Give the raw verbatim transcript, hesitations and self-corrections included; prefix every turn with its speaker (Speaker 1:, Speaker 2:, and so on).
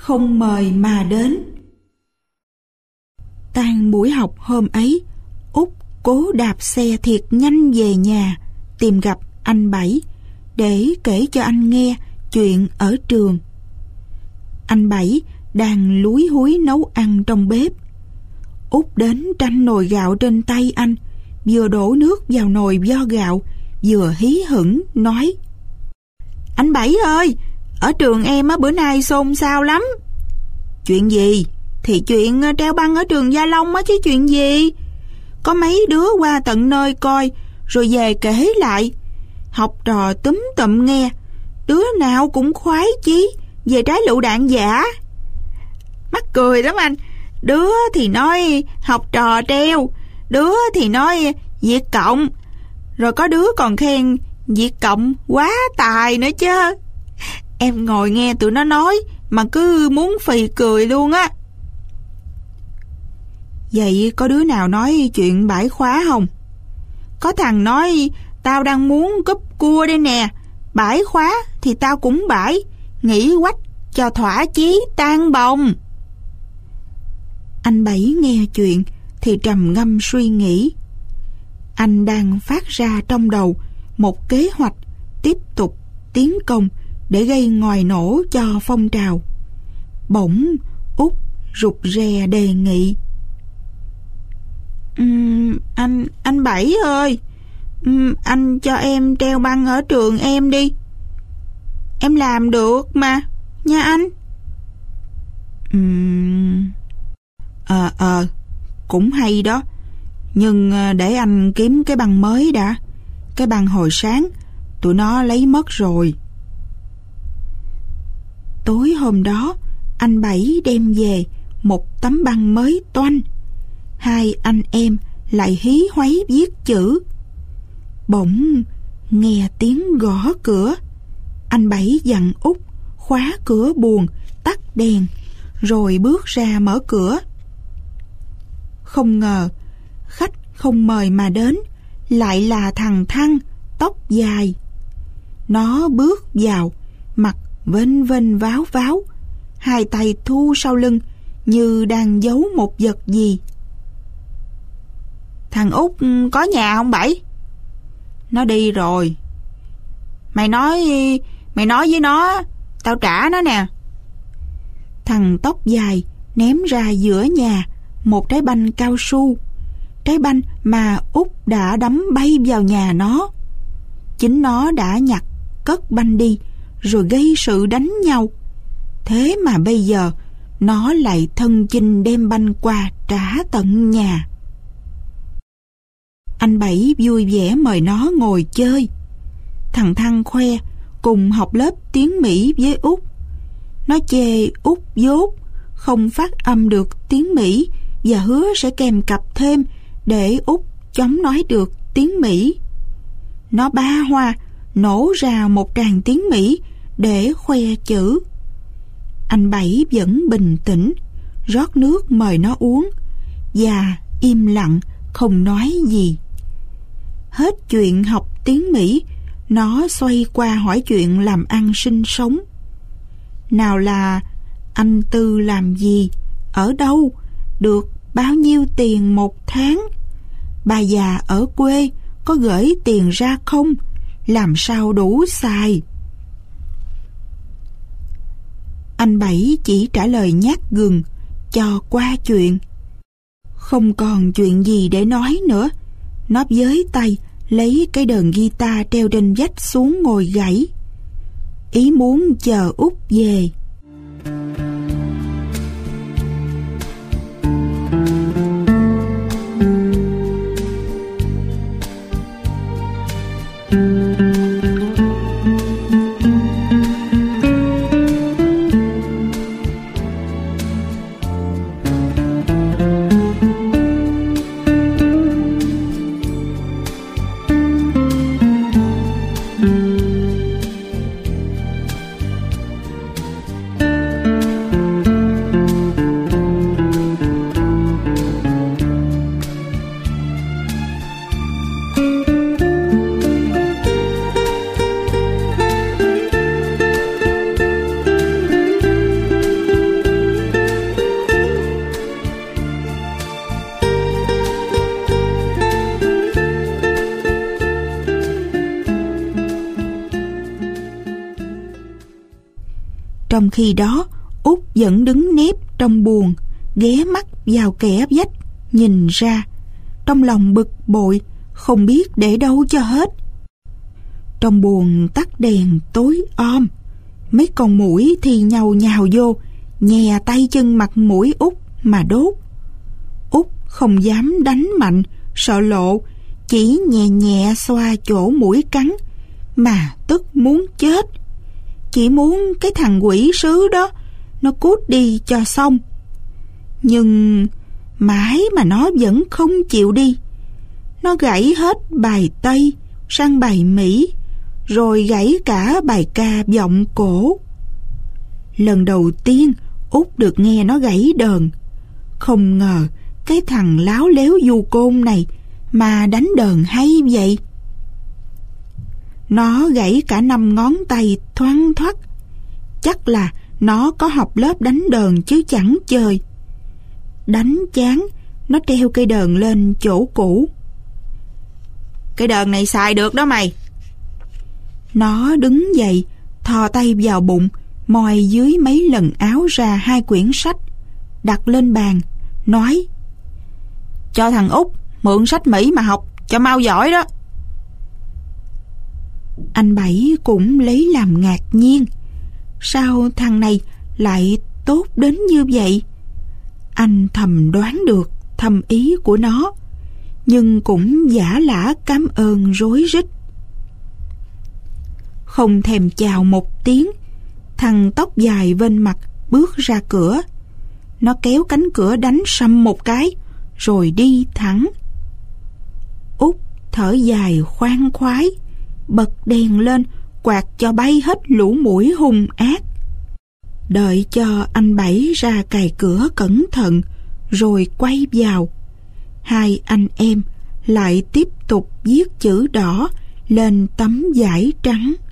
Speaker 1: không mời mà đến. Tan buổi học hôm ấy, Út cố đạp xe thiệt nhanh về nhà tìm gặp anh Bảy để kể cho anh nghe chuyện ở trường. Anh Bảy đang lúi húi nấu ăn trong bếp. Út đến tranh nồi gạo trên tay anh, vừa đổ nước vào nồi vo gạo, vừa hí hửng nói: "Anh Bảy ơi, ở trường em á bữa nay xôn xao lắm." "Chuyện gì?" "Thì chuyện treo băng ở trường Gia Long á chứ chuyện gì. Có mấy đứa qua tận nơi coi, rồi về kể lại. Học trò túm tụm nghe, đứa nào cũng khoái chí về trái lựu đạn giả. Mắc cười lắm anh. Đứa thì nói học trò treo, đứa thì nói Việt Cộng, rồi có đứa còn khen Việt Cộng quá tài nữa chứ. Em ngồi nghe tụi nó nói mà cứ muốn phì cười luôn á." "Vậy có đứa nào nói chuyện bãi khóa không?" "Có thằng nói tao đang muốn cúp cua đây nè, bãi khóa thì tao cũng bãi, nghỉ quách cho thỏa chí tan bồng." Anh Bảy nghe chuyện thì trầm ngâm suy nghĩ. Anh đang phát ra trong đầu một kế hoạch tiếp tục tiến công để gây ngòi nổ cho phong trào. Bỗng Út rụt rè đề nghị: uhm, anh anh Bảy ơi, uhm, anh cho em treo băng ở trường em đi. Em làm được mà nha anh." Uhm, Ờ ờ cũng hay đó, nhưng để anh kiếm cái băng mới đã. Cái băng hồi sáng tụi nó lấy mất rồi. Tối hôm đó, anh Bảy đem về một tấm băng mới toanh. Hai anh em lại hí hoáy viết chữ. Bỗng nghe tiếng gõ cửa. Anh Bảy dặn Út khóa cửa buồng, tắt đèn, rồi bước ra mở cửa. Không ngờ khách không mời mà đến lại là thằng Thăng tóc dài. Nó bước vào, mặt vênh vênh váo váo, hai tay thu sau lưng như đang giấu một vật gì. "Thằng Út có nhà không Bảy?" "Nó đi rồi." Mày nói Mày nói với nó, tao trả nó nè." Thằng tóc dài ném ra giữa nhà một trái banh cao su, trái banh mà Út đã đấm bay vào nhà nó. Chính nó đã nhặt cất banh đi rồi gây sự đánh nhau. Thế mà bây giờ nó lại thân chinh đem banh qua trả tận nhà. Anh Bảy vui vẻ mời nó ngồi chơi. Thằng Thăng khoe cùng học lớp tiếng Mỹ với Út. Nó chê Út dốt, không phát âm được tiếng Mỹ và hứa sẽ kèm cặp thêm để Út chóng nói được tiếng Mỹ. Nó ba hoa nổ ra một tràng tiếng Mỹ để khoe chữ. Anh Bảy vẫn bình tĩnh, rót nước mời nó uống và im lặng không nói gì. Hết chuyện học tiếng Mỹ, nó xoay qua hỏi chuyện làm ăn sinh sống. Nào là anh Tư làm gì, ở đâu, được bao nhiêu tiền một tháng, bà già ở quê có gửi tiền ra không, làm sao đủ xài. Anh Bảy chỉ trả lời nhát gừng cho qua chuyện. Không còn chuyện gì để nói nữa, nó với tay lấy cái đờn guitar treo trên vách xuống ngồi gảy, ý muốn chờ Út về. Trong khi đó, Út vẫn đứng nép trong buồng, ghé mắt vào kẽ vách, nhìn ra. Trong lòng bực bội, không biết để đâu cho hết. Trong buồng tắt đèn tối om, mấy con muỗi thì nhàu nhào vô, nhè tay chân mặt mũi Út mà đốt. Út không dám đánh mạnh, sợ lộ, chỉ nhẹ nhẹ xoa chỗ mũi cắn, mà tức muốn chết. Chỉ muốn cái thằng quỷ sứ đó nó cút đi cho xong. Nhưng mãi mà nó vẫn không chịu đi. Nó gãy hết bài Tây sang bài Mỹ, rồi gãy cả bài ca vọng cổ. Lần đầu tiên Út được nghe nó gãy đờn. Không ngờ cái thằng láo léo du côn này mà đánh đờn hay vậy. Nó gãy cả năm ngón tay thoăn thoắt. Chắc là nó có học lớp đánh đờn chứ chẳng chơi. Đánh chán, nó treo cây đờn lên chỗ cũ. Cái đờn này xài được đó mày. Nó đứng dậy, thò tay vào bụng, moi dưới mấy lần áo ra hai quyển sách, đặt lên bàn, nói: cho thằng Út mượn sách Mỹ mà học, cho mau giỏi đó. Anh Bảy cũng lấy làm ngạc nhiên. Sao thằng này lại tốt đến như vậy? Anh thầm đoán được thâm ý của nó, nhưng cũng giả lả cảm ơn rối rít. Không thèm chào một tiếng, thằng tóc dài vênh mặt bước ra cửa. Nó kéo cánh cửa đánh sầm một cái, rồi đi thẳng. Út thở dài khoan khoái, bật đèn lên, quạt cho bay hết lũ muỗi hung ác. Đợi cho anh Bảy ra cài cửa cẩn thận, rồi quay vào. Hai anh em lại tiếp tục viết chữ đỏ lên tấm vải trắng.